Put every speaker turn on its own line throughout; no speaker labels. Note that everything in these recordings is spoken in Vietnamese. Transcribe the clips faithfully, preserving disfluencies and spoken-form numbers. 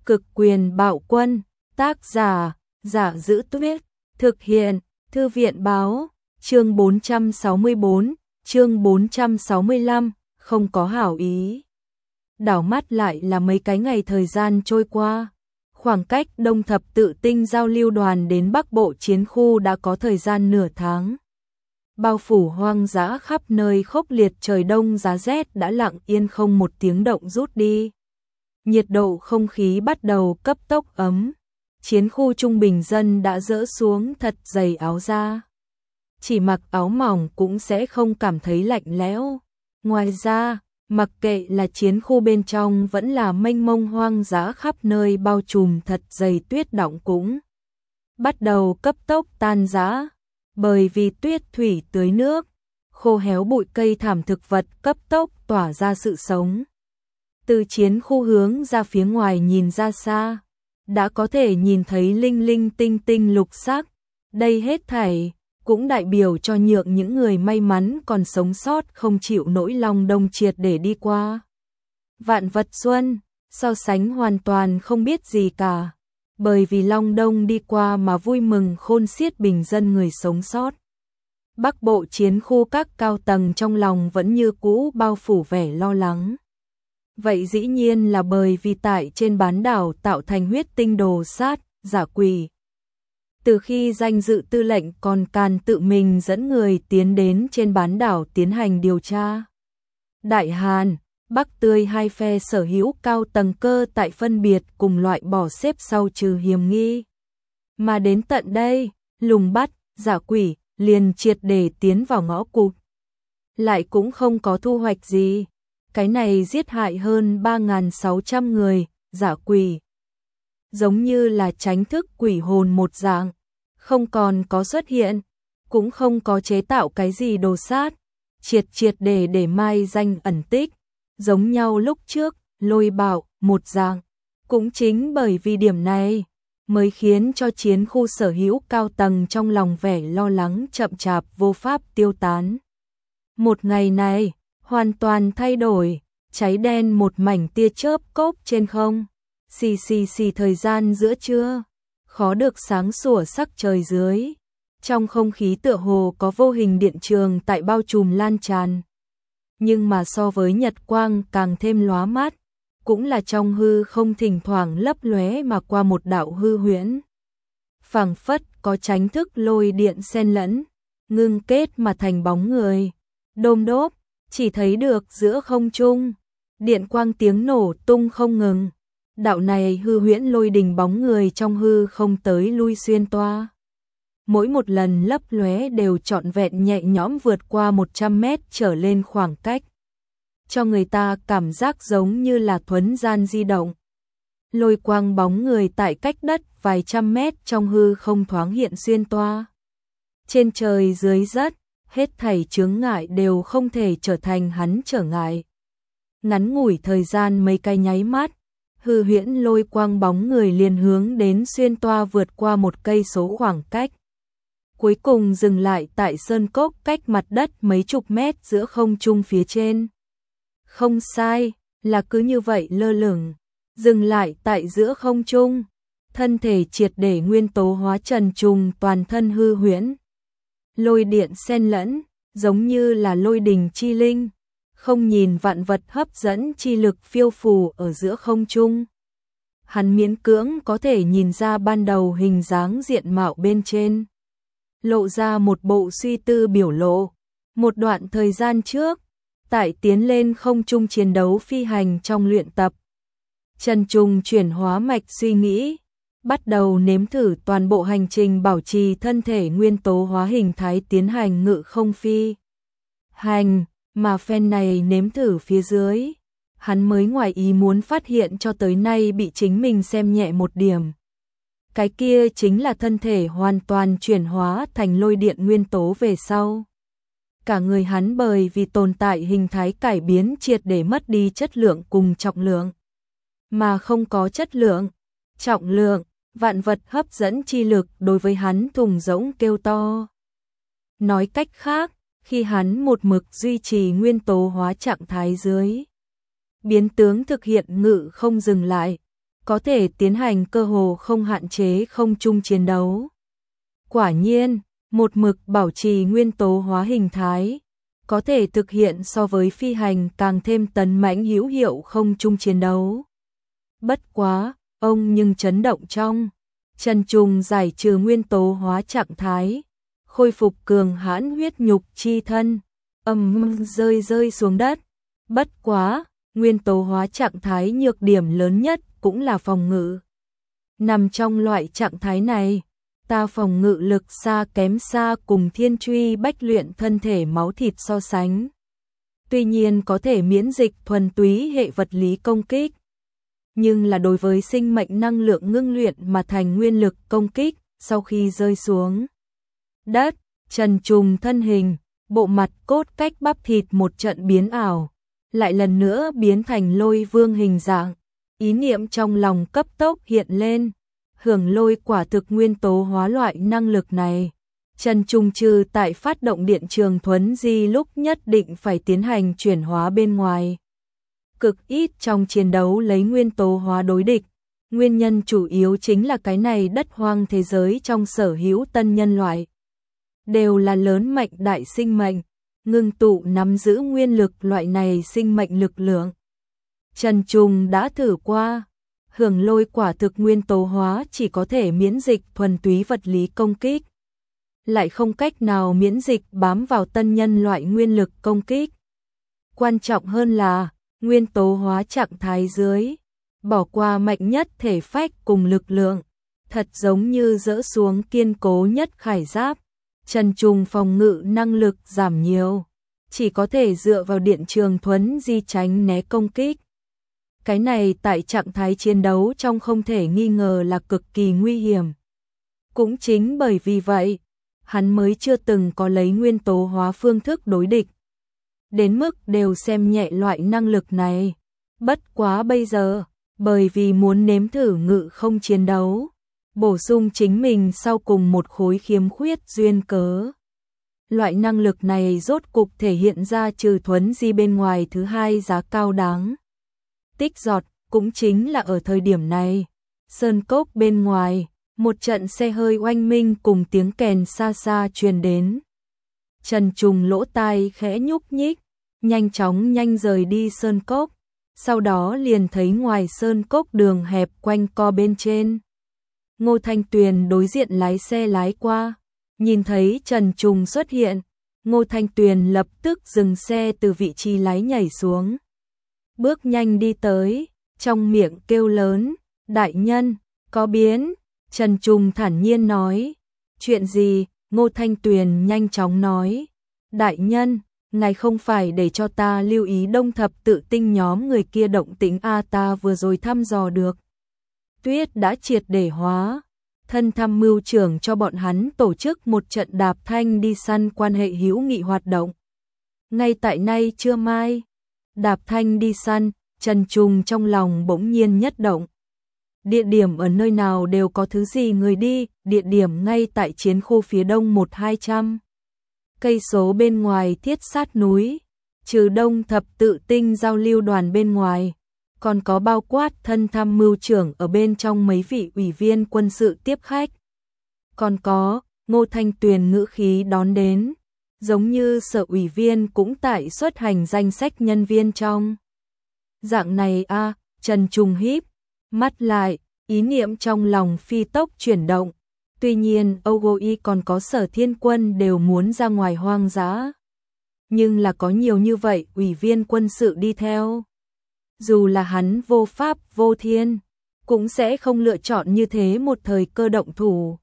Cực quyền bạo quân, tác giả, Giả Giữ Tuyết, thực hiện, Thư viện báo, chương bốn trăm sáu mươi tư, chương bốn trăm sáu mươi lăm, không có hảo ý. Đảo mắt lại là mấy cái ngày thời gian trôi qua. Khoảng cách Đông Thập Tự Tinh giao lưu đoàn đến Bắc Bộ chiến khu đã có thời gian nửa tháng. Bao phủ hoang dã khắp nơi khốc liệt trời đông giá rét đã lặng yên không một tiếng động rút đi. Nhiệt độ không khí bắt đầu cấp tốc ấm. Chiến khu trung bình dân đã dỡ xuống thật dày áo da. Chỉ mặc áo mỏng cũng sẽ không cảm thấy lạnh lẽo. Ngoài ra, mặc kệ là chiến khu bên trong vẫn là mênh mông hoang dã khắp nơi bao trùm thật dày tuyết đọng cũng bắt đầu cấp tốc tan rã. Bởi vì tuyết thủy tưới nước, khô héo bụi cây thảm thực vật cấp tốc tỏa ra sự sống. Từ chiến khu hướng ra phía ngoài nhìn ra xa, đã có thể nhìn thấy linh linh tinh tinh lục sắc. Đây hết thảy cũng đại biểu cho nhượng những người may mắn còn sống sót không chịu nỗi lòng đông triệt để đi qua. Vạn vật xuân, so sánh hoàn toàn không biết gì cả. Bởi vì Long Đông đi qua mà vui mừng khôn xiết bình dân người sống sót. Bắc Bộ chiến khu các cao tầng trong lòng vẫn như cũ bao phủ vẻ lo lắng. Vậy dĩ nhiên là bởi vì tại trên bán đảo tạo thành huyết tinh đồ sát, giả quỷ. Từ khi danh dự tư lệnh còn can tự mình dẫn người tiến đến trên bán đảo tiến hành điều tra. Đại Hàn, Bắc Tươi hai phe sở hữu cao tầng cơ tại phân biệt cùng loại bỏ xếp sau trừ hiểm nghi. Mà đến tận đây, lùng bắt, giả quỷ, liền triệt để tiến vào ngõ cụt. Lại cũng không có thu hoạch gì. Cái này giết hại hơn ba nghìn sáu trăm người, giả quỷ. Giống như là tránh thức quỷ hồn một dạng, không còn có xuất hiện, cũng không có chế tạo cái gì đồ sát, triệt triệt để để mai danh ẩn tích. Giống nhau lúc trước, Lôi Bạo, một dạng. Cũng chính bởi vì điểm này, mới khiến cho chiến khu sở hữu cao tầng trong lòng vẻ lo lắng chậm chạp vô pháp tiêu tán. Một ngày này, hoàn toàn thay đổi, cháy đen một mảnh tia chớp cốc trên không. Xì xì xì thời gian giữa trưa, khó được sáng sủa sắc trời dưới. Trong không khí tựa hồ có vô hình điện trường tại bao trùm lan tràn. Nhưng mà so với nhật quang càng thêm lóa mắt, cũng là trong hư không thỉnh thoảng lấp lóe mà qua một đạo hư huyễn. Phảng phất có tránh thức lôi điện xen lẫn, ngưng kết mà thành bóng người. Đôm đốp, chỉ thấy được giữa không trung, điện quang tiếng nổ tung không ngừng. Đạo này hư huyễn lôi đình bóng người trong hư không tới lui xuyên toa. Mỗi một lần lấp lóe đều trọn vẹn nhẹ nhõm vượt qua một trăm mét trở lên khoảng cách. Cho người ta cảm giác giống như là thuấn gian di động. Lôi quang bóng người tại cách đất vài trăm mét trong hư không thoáng hiện xuyên toa. Trên trời dưới đất, hết thảy chướng ngại đều không thể trở thành hắn trở ngại. Ngắn ngủi thời gian mấy cái nháy mắt, hư huyễn lôi quang bóng người liền hướng đến xuyên toa vượt qua một cây số khoảng cách. Cuối cùng dừng lại tại sơn cốc cách mặt đất mấy chục mét giữa không trung phía trên. Không sai, là cứ như vậy lơ lửng, dừng lại tại giữa không trung, thân thể triệt để nguyên tố hóa trần trùng toàn thân hư huyễn. Lôi điện xen lẫn, giống như là lôi đình chi linh, không nhìn vạn vật hấp dẫn chi lực phiêu phù ở giữa không trung. Hắn miễn cưỡng có thể nhìn ra ban đầu hình dáng diện mạo bên trên. Lộ ra một bộ suy tư biểu lộ. Một đoạn thời gian trước, tại tiến lên không trung chiến đấu phi hành trong luyện tập. Trần Trùng chuyển hóa mạch suy nghĩ, bắt đầu nếm thử toàn bộ hành trình bảo trì thân thể nguyên tố hóa hình thái tiến hành ngự không phi hành, mà phen này nếm thử phía dưới. Hắn mới ngoài ý muốn phát hiện cho tới nay bị chính mình xem nhẹ một điểm. Cái kia chính là thân thể hoàn toàn chuyển hóa thành lôi điện nguyên tố về sau. Cả người hắn bởi vì tồn tại hình thái cải biến triệt để mất đi chất lượng cùng trọng lượng. Mà không có chất lượng, trọng lượng, vạn vật hấp dẫn chi lực đối với hắn thùng rỗng kêu to. Nói cách khác, khi hắn một mực duy trì nguyên tố hóa trạng thái dưới. Biến tướng thực hiện ngự không dừng lại. có thể tiến hành cơ hồ không hạn chế không trung chiến đấu. Quả nhiên, một mực bảo trì nguyên tố hóa hình thái, có thể thực hiện so với phi hành càng thêm tấn mãnh hữu hiệu không trung chiến đấu. Bất quá, ông nhưng chấn động trong. Trần Trùng giải trừ nguyên tố hóa trạng thái, khôi phục cường hãn huyết nhục chi thân, ầm rơi rơi xuống đất. Bất quá, nguyên tố hóa trạng thái nhược điểm lớn nhất cũng là phòng ngự. Nằm trong loại trạng thái này, ta phòng ngự lực xa kém xa cùng thiên truy bách luyện thân thể máu thịt so sánh. Tuy nhiên có thể miễn dịch thuần túy hệ vật lý công kích, nhưng là đối với sinh mệnh năng lượng ngưng luyện mà thành nguyên lực công kích, sau khi rơi xuống đất, Trần Trùng thân hình, bộ mặt cốt cách bắp thịt một trận biến ảo, lại lần nữa biến thành lôi vương hình dạng. Ý niệm trong lòng cấp tốc hiện lên, hưởng lôi quả thực nguyên tố hóa loại năng lực này. Trần Trùng trừ tại phát động điện trường thuấn di lúc nhất định phải tiến hành chuyển hóa bên ngoài. Cực ít trong chiến đấu lấy nguyên tố hóa đối địch, nguyên nhân chủ yếu chính là cái này đất hoang thế giới trong sở hữu tân nhân loại. Đều là lớn mạnh đại sinh mệnh, ngưng tụ nắm giữ nguyên lực loại này sinh mệnh lực lượng. Trần Trùng đã thử qua, hưởng lôi quả thực nguyên tố hóa chỉ có thể miễn dịch thuần túy vật lý công kích, lại không cách nào miễn dịch bám vào tân nhân loại nguyên lực công kích. Quan trọng hơn là, nguyên tố hóa trạng thái dưới, bỏ qua mạnh nhất thể phách cùng lực lượng, thật giống như dỡ xuống kiên cố nhất khải giáp. Trần Trùng phòng ngự năng lực giảm nhiều, chỉ có thể dựa vào điện trường thuấn di tránh né công kích. Cái này tại trạng thái chiến đấu trong không thể nghi ngờ là cực kỳ nguy hiểm. Cũng chính bởi vì vậy, hắn mới chưa từng có lấy nguyên tố hóa phương thức đối địch. Đến mức đều xem nhẹ loại năng lực này. Bất quá bây giờ, bởi vì muốn nếm thử ngự không chiến đấu, bổ sung chính mình sau cùng một khối khiếm khuyết duyên cớ. Loại năng lực này rốt cục thể hiện ra trừ thuấn di bên ngoài thứ hai giá cao đáng tích giọt, cũng chính là ở thời điểm này. Sơn cốc bên ngoài, một trận xe hơi oanh minh cùng tiếng kèn xa xa truyền đến. Trần Trùng lỗ tai khẽ nhúc nhích, nhanh chóng nhanh rời đi sơn cốc, sau đó liền thấy ngoài sơn cốc đường hẹp quanh co bên trên. Ngô Thanh Tuyền đối diện lái xe lái qua, nhìn thấy Trần Trùng xuất hiện, Ngô Thanh Tuyền lập tức dừng xe từ vị trí lái nhảy xuống. Bước nhanh đi tới, trong miệng kêu lớn, đại nhân, có biến. Trần Trùng thản nhiên nói, chuyện gì? Ngô Thanh Tuyền nhanh chóng nói, đại nhân, ngài không phải để cho ta lưu ý đông thập tự tinh nhóm người kia động tĩnh a ta vừa rồi thăm dò được. Tuyết đã triệt để hóa, thân tham mưu trưởng cho bọn hắn tổ chức một trận đạp thanh đi săn quan hệ hữu nghị hoạt động. Ngay tại nay trưa mai, đạp thanh đi săn, Trần Trùng trong lòng bỗng nhiên nhất động. Địa điểm ở nơi nào đều có thứ gì người đi, địa điểm ngay tại chiến khu phía đông một hai trăm cây số bên ngoài thiết sát núi, trừ đông thập tự tinh giao lưu đoàn bên ngoài, còn có bao quát thân tham mưu trưởng ở bên trong mấy vị ủy viên quân sự tiếp khách. Còn có, Ngô Thanh Tuyền ngữ khí đón đến, giống như sở ủy viên cũng tại xuất hành danh sách nhân viên trong. Dạng này a à, Trần Trùng híp mắt lại, ý niệm trong lòng phi tốc chuyển động. Tuy nhiên Ogoi còn có Sở Thiên Quân đều muốn ra ngoài hoang dã. Nhưng là có nhiều như vậy ủy viên quân sự đi theo. Dù là hắn vô pháp vô thiên, cũng sẽ không lựa chọn như thế một thời cơ động thủ.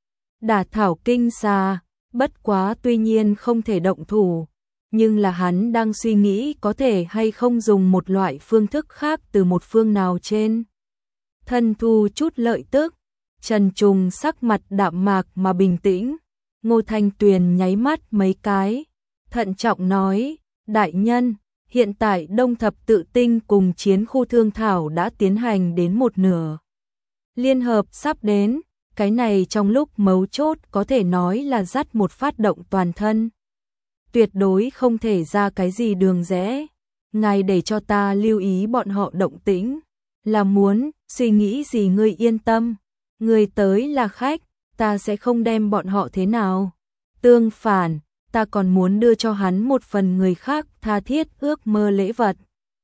Đả thảo kinh xà, bất quá tuy nhiên không thể động thủ. Nhưng là hắn đang suy nghĩ có thể hay không dùng một loại phương thức khác từ một phương nào trên. Thân thu chút lợi tức. Trần Trùng sắc mặt đạm mạc mà bình tĩnh. Ngô Thanh Tuyền nháy mắt mấy cái, thận trọng nói, đại nhân, hiện tại đông thập tự tinh cùng chiến khu thương thảo đã tiến hành đến một nửa. Liên hợp sắp đến, cái này trong lúc mấu chốt có thể nói là dắt một phát động toàn thân. Tuyệt đối không thể ra cái gì đường rẽ, ngài để cho ta lưu ý bọn họ động tĩnh. Là muốn, suy nghĩ gì ngươi yên tâm. Ngươi tới là khách, ta sẽ không đem bọn họ thế nào. Tương phản, ta còn muốn đưa cho hắn một phần người khác tha thiết ước mơ lễ vật.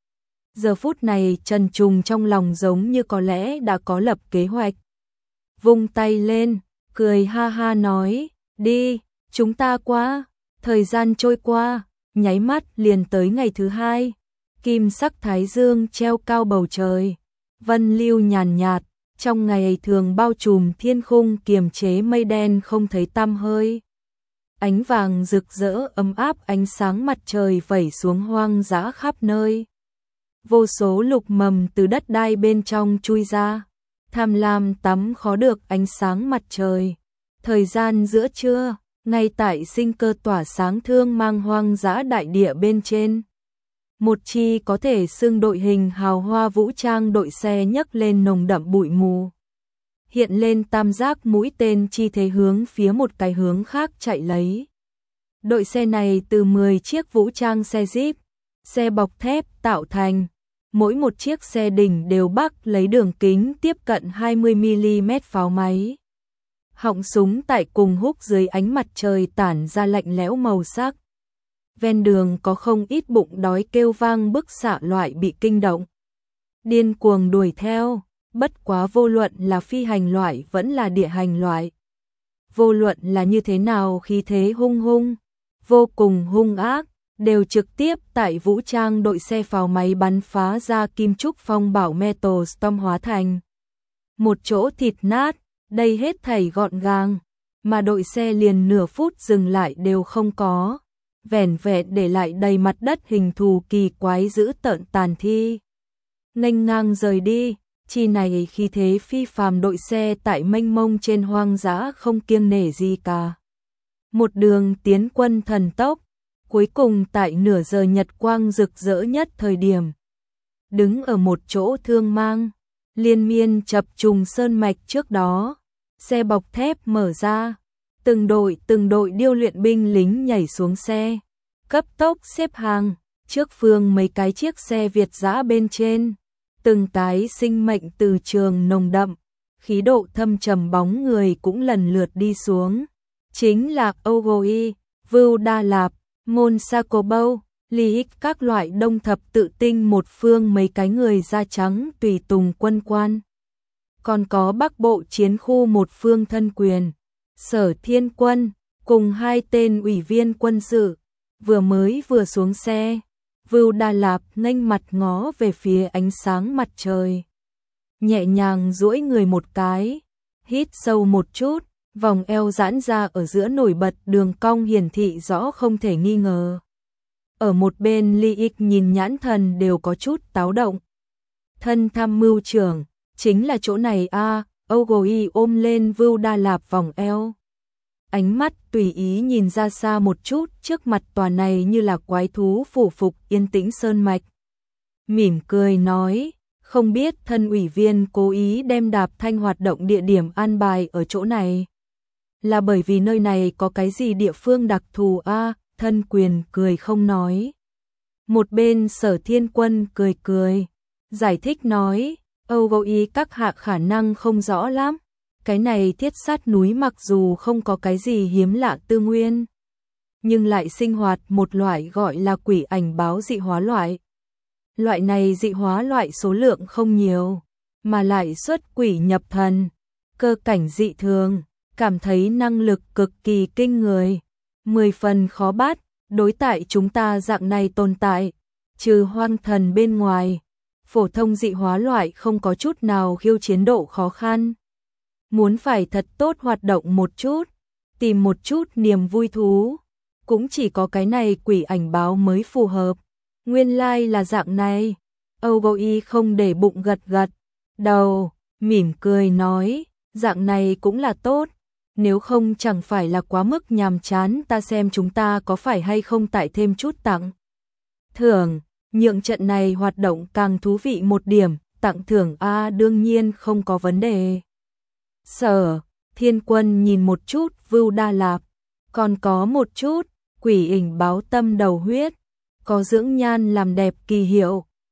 Giờ phút này Trần Trùng trong lòng giống như có lẽ đã có lập kế hoạch. Vung tay lên, cười ha ha nói, đi, chúng ta qua. Thời gian trôi qua, nháy mắt liền tới ngày thứ hai. Kim sắc thái dương treo cao bầu trời. Vân lưu nhàn nhạt, trong ngày thường bao trùm thiên khung kiềm chế mây đen không thấy tăm hơi. Ánh vàng rực rỡ ấm áp ánh sáng mặt trời vẩy xuống hoang dã khắp nơi. Vô số lục mầm từ đất đai bên trong chui ra, tham lam tắm khó được ánh sáng mặt trời. Thời gian giữa trưa, ngay tại sinh cơ tỏa sáng thương mang hoang dã đại địa bên trên. Một chi có thể xưng đội hình hào hoa vũ trang đội xe nhấc lên nồng đậm bụi mù. Hiện lên tam giác mũi tên chi thế hướng phía một cái hướng khác chạy lấy. Đội xe này từ mười chiếc vũ trang xe Jeep, xe bọc thép tạo thành. Mỗi một chiếc xe đỉnh đều bắc lấy đường kính tiếp cận hai mươi mi-li-mét pháo máy. Họng súng tại cùng húc dưới ánh mặt trời tản ra lạnh lẽo màu sắc. Ven đường có không ít bụng đói kêu vang bức xạ loại bị kinh động. Điên cuồng đuổi theo, bất quá vô luận là phi hành loại vẫn là địa hành loại. Vô luận là như thế nào khí thế hung hung, vô cùng hung ác, đều trực tiếp tại vũ trang đội xe pháo máy bắn phá ra kim trúc phong bảo Metal Storm hóa thành. Một chỗ thịt nát, đây hết thảy gọn gàng, mà đội xe liền nửa phút dừng lại đều không có. Vẻn vẹn để lại đầy mặt đất hình thù kỳ quái dữ tợn tàn thi. Nghênh ngang rời đi, chi này khi thế phi phàm đội xe tại mênh mông trên hoang dã không kiêng nể gì cả. Một đường tiến quân thần tốc, cuối cùng tại nửa giờ nhật quang rực rỡ nhất thời điểm. Đứng ở một chỗ thương mang, liên miên chập trùng sơn mạch trước đó, xe bọc thép mở ra. Từng đội từng đội điêu luyện binh lính nhảy xuống xe, cấp tốc xếp hàng, trước phương mấy cái chiếc xe Việt dã bên trên, từng cái sinh mệnh từ trường nồng đậm, khí độ thâm trầm bóng người cũng lần lượt đi xuống. Chính là Ogoi, Vưu Đa Lạp, Môn Sakobo, Ly các loại đông thập tự tinh một phương mấy cái người da trắng tùy tùng quân quan. Còn có Bắc Bộ chiến khu một phương thân quyền. Sở Thiên Quân, cùng hai tên ủy viên quân sự, vừa mới vừa xuống xe, Vưu Đa Lạp nghênh mặt ngó về phía ánh sáng mặt trời. Nhẹ nhàng duỗi người một cái, hít sâu một chút, vòng eo giãn ra ở giữa nổi bật đường cong hiển thị rõ không thể nghi ngờ. Ở một bên Ly Ích nhìn nhãn thần đều có chút táo động. Thân tham mưu trưởng, chính là chỗ này a. À, Ogoi ôm lên Vưu Đa Lạp vòng eo. Ánh mắt tùy ý nhìn ra xa một chút, trước mặt tòa này như là quái thú phủ phục yên tĩnh sơn mạch. Mỉm cười nói, không biết thân ủy viên cố ý đem Đạp Thanh hoạt động địa điểm an bài ở chỗ này. Là bởi vì nơi này có cái gì địa phương đặc thù a? À, thân quyền cười không nói. Một bên Sở Thiên Quân cười cười, giải thích nói, Ogoi các hạ khả năng không rõ lắm. Cái này thiết sát núi mặc dù không có cái gì hiếm lạ tư nguyên, nhưng lại sinh hoạt một loại gọi là quỷ ảnh báo dị hóa loại. Loại này dị hóa loại số lượng không nhiều, mà lại xuất quỷ nhập thần, cơ cảnh dị thường, cảm thấy năng lực cực kỳ kinh người, mười phần khó bắt, đối tại chúng ta dạng này tồn tại, trừ hoang thần bên ngoài. Phổ thông dị hóa loại không có chút nào khiêu chiến độ khó khăn. Muốn phải thật tốt hoạt động một chút, tìm một chút niềm vui thú, cũng chỉ có cái này quỷ ảnh báo mới phù hợp. Nguyên lai like là dạng này. Ogoi không để bụng gật gật đầu, mỉm cười nói, dạng này cũng là tốt, nếu không chẳng phải là quá mức nhàm chán. Ta xem chúng ta có phải hay không tại thêm chút tặng thưởng, nhượng trận này hoạt động càng thú vị một điểm. Tặng thưởng a, đương nhiên không có vấn đề. Sở Thiên Quân nhìn một chút Vưu Đa Lạp, còn có một chút quỷ ảnh báo tâm đầu huyết, có dưỡng nhan làm đẹp kỳ hiệu,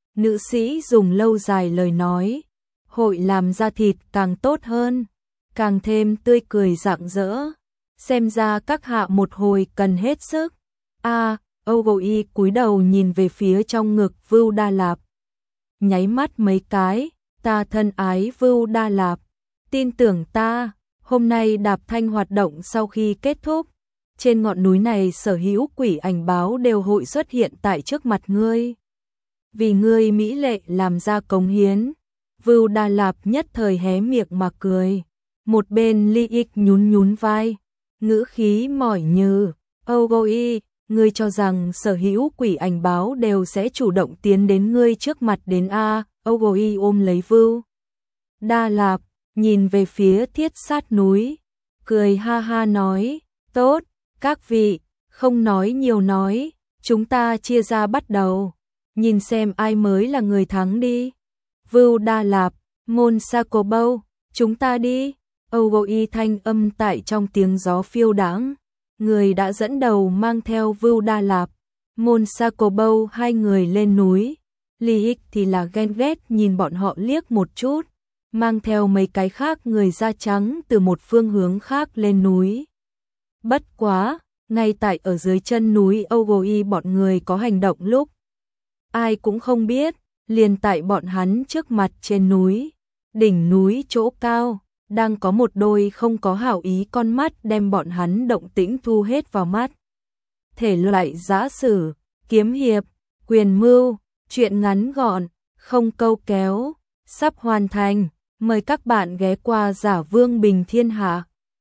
nữ sĩ dùng lâu dài lời nói, hội làm ra thịt càng tốt hơn, càng thêm tươi cười rạng rỡ. Xem ra các hạ một hồi cần hết sức. A, Ogoi cúi đầu nhìn về phía trong ngực Vưu Đa Lạp. Nháy mắt mấy cái, ta thân ái Vưu Đa Lạp, tin tưởng ta, hôm nay đạp thanh hoạt động sau khi kết thúc, trên ngọn núi này sở hữu quỷ ảnh báo đều hội xuất hiện tại trước mặt ngươi. Vì ngươi mỹ lệ làm ra cống hiến. Vưu Đa Lạp nhất thời hé miệng mà cười. Một bên Ly Ích nhún nhún vai, ngữ khí mỏi như, Ogoi, ngươi cho rằng sở hữu quỷ ảnh báo đều sẽ chủ động tiến đến ngươi trước mặt đến a? Ogoi ôm lấy Vưu Đa Lạp, nhìn về phía Thiết Sát núi, cười ha ha nói, tốt, các vị, không nói nhiều nói, chúng ta chia ra bắt đầu, nhìn xem ai mới là người thắng đi. Vưu Đa Lạp, Môn Sakobo, chúng ta đi. Ogoi thanh âm tại trong tiếng gió phiêu đãng, người đã dẫn đầu mang theo Vưu Đa Lạp, Môn Sakobo hai người lên núi. Ly Ích thì là ghen ghét nhìn bọn họ liếc một chút, mang theo mấy cái khác người da trắng từ một phương hướng khác lên núi. Bất quá, ngay tại ở dưới chân núi Ogoi bọn người có hành động lúc ai cũng không biết, liền tại bọn hắn trước mặt trên núi, đỉnh núi chỗ cao, đang có một đôi không có hảo ý con mắt đem bọn hắn động tĩnh thu hết vào mắt. Thể loại giã sử, kiếm hiệp, quyền mưu, chuyện ngắn gọn, không câu kéo, sắp hoàn thành, mời các bạn ghé qua Giả Vương Bình Thiên Hạ.